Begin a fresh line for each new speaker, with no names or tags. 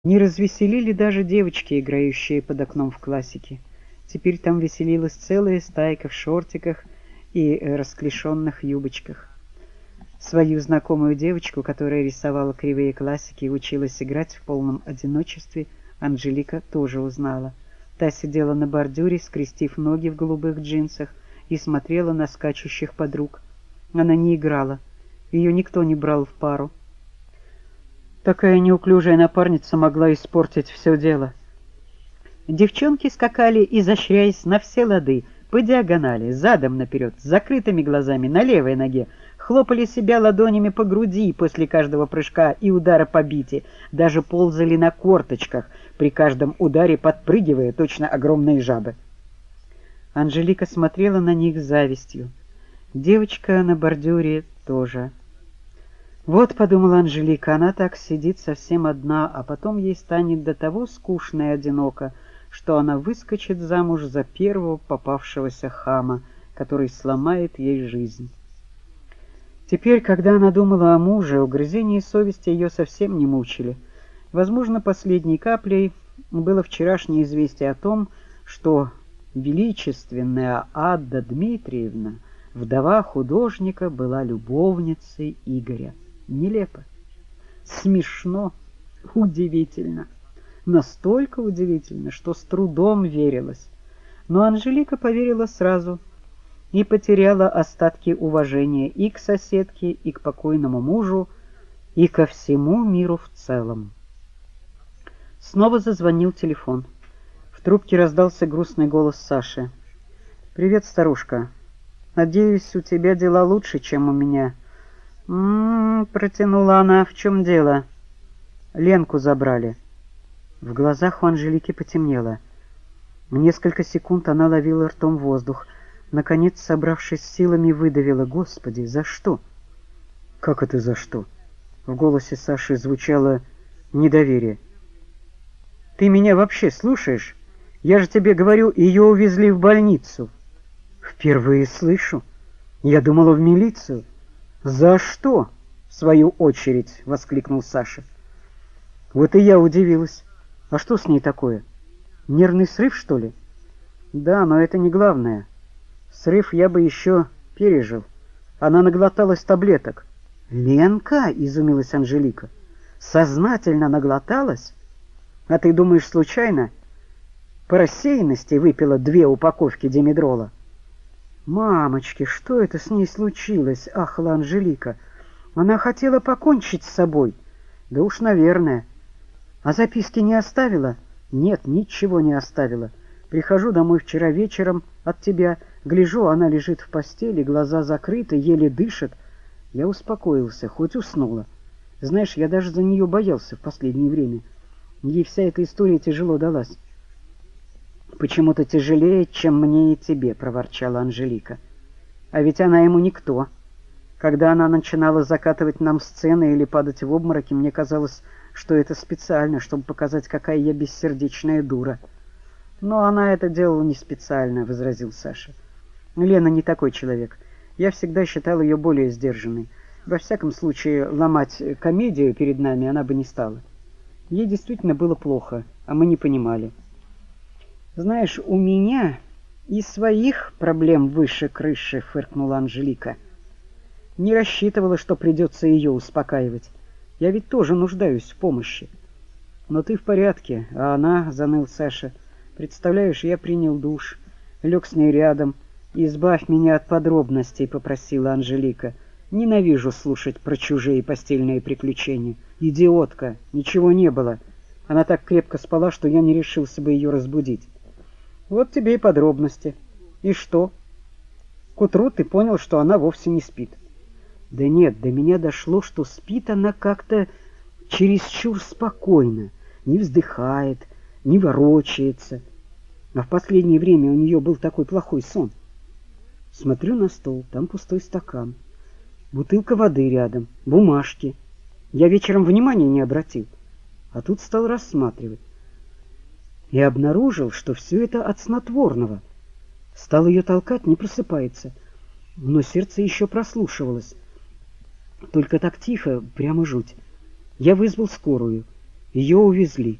Не развеселили даже девочки, играющие под окном в классике. Теперь там веселилась целая стайка в шортиках и расклешенных юбочках. Свою знакомую девочку, которая рисовала кривые классики и училась играть в полном одиночестве, Анжелика тоже узнала. Та сидела на бордюре, скрестив ноги в голубых джинсах, и смотрела на скачущих подруг. Она не играла, ее никто не брал в пару. Такая неуклюжая напарница могла испортить все дело. Девчонки скакали, изощряясь на все лады, по диагонали, задом наперед, с закрытыми глазами, на левой ноге, хлопали себя ладонями по груди после каждого прыжка и удара по бите, даже ползали на корточках, при каждом ударе подпрыгивая, точно огромные жабы. Анжелика смотрела на них с завистью. Девочка на бордюре тоже. Вот, подумала Анжелика, она так сидит совсем одна, а потом ей станет до того скучно и одиноко, что она выскочит замуж за первого попавшегося хама, который сломает ей жизнь. Теперь, когда она думала о муже, угрызения совести ее совсем не мучили. Возможно, последней каплей было вчерашнее известие о том, что величественная Адда Дмитриевна, вдова художника, была любовницей Игоря. Нелепо, смешно, удивительно. Настолько удивительно, что с трудом верилось. Но Анжелика поверила сразу и потеряла остатки уважения и к соседке, и к покойному мужу, и ко всему миру в целом. Снова зазвонил телефон. В трубке раздался грустный голос Саши. «Привет, старушка. Надеюсь, у тебя дела лучше, чем у меня». Протянула она. «В чем дело?» «Ленку забрали». В глазах у Анжелики потемнело. Несколько секунд она ловила ртом воздух. Наконец, собравшись силами, выдавила: «Господи, за что?» «Как это за что?» В голосе Саши звучало недоверие. «Ты меня вообще слушаешь? Я же тебе говорю, ее увезли в больницу». «Впервые слышу. Я думала, в милицию». «За что?» — в свою очередь воскликнул Саша. Вот и я удивилась. А что с ней такое? Нервный срыв, что ли? Да, но это не главное. Срыв я бы еще пережил. Она наглоталась таблеток. «Ленка?» — изумилась Анжелика. «Сознательно наглоталась? А ты думаешь, случайно? По рассеянности выпила 2 упаковки димедрола». «Мамочки, что это с ней случилось?» — ахала Анжелика. «Она хотела покончить с собой». «Да уж, наверное». «А записки не оставила?» «Нет, ничего не оставила. Прихожу домой вчера вечером от тебя, гляжу, она лежит в постели, глаза закрыты, еле дышит. Я успокоился, хоть уснула. Знаешь, я даже за нее боялся в последнее время. Ей вся эта история тяжело далась». «Почему-то тяжелее, чем мне и тебе», — проворчала Анжелика. «А ведь она ему никто. Когда она начинала закатывать нам сцены или падать в обмороки, мне казалось, что это специально, чтобы показать, какая я бессердечная дура». «Но она это делала не специально», — возразил Саша. «Лена не такой человек. Я всегда считал ее более сдержанной. Во всяком случае, ломать комедию перед нами она бы не стала. Ей действительно было плохо, а мы не понимали». «Знаешь, у меня и своих проблем выше крыши», — фыркнула Анжелика. «Не рассчитывала, что придется ее успокаивать. Я ведь тоже нуждаюсь в помощи». «Но ты в порядке, а она», — заныл Саша. «Представляешь, я принял душ, лег с ней рядом. Избавь меня от подробностей», — попросила Анжелика. «Ненавижу слушать про чужие постельные приключения. Идиотка, ничего не было. Она так крепко спала, что я не решился бы ее разбудить». «Вот тебе и подробности. И что? К утру ты понял, что она вовсе не спит». «Да нет, до меня дошло, что спит она как-то чересчур спокойно, не вздыхает, не ворочается. А в последнее время у нее был такой плохой сон. Смотрю на стол, там пустой стакан, бутылка воды рядом, бумажки. Я вечером внимания не обратил, а тут стал рассматривать. И обнаружил, что все это от снотворного. Стал ее толкать, не просыпается. Но сердце еще прослушивалось. Только так тихо, прямо жуть. Я вызвал скорую. Ее увезли.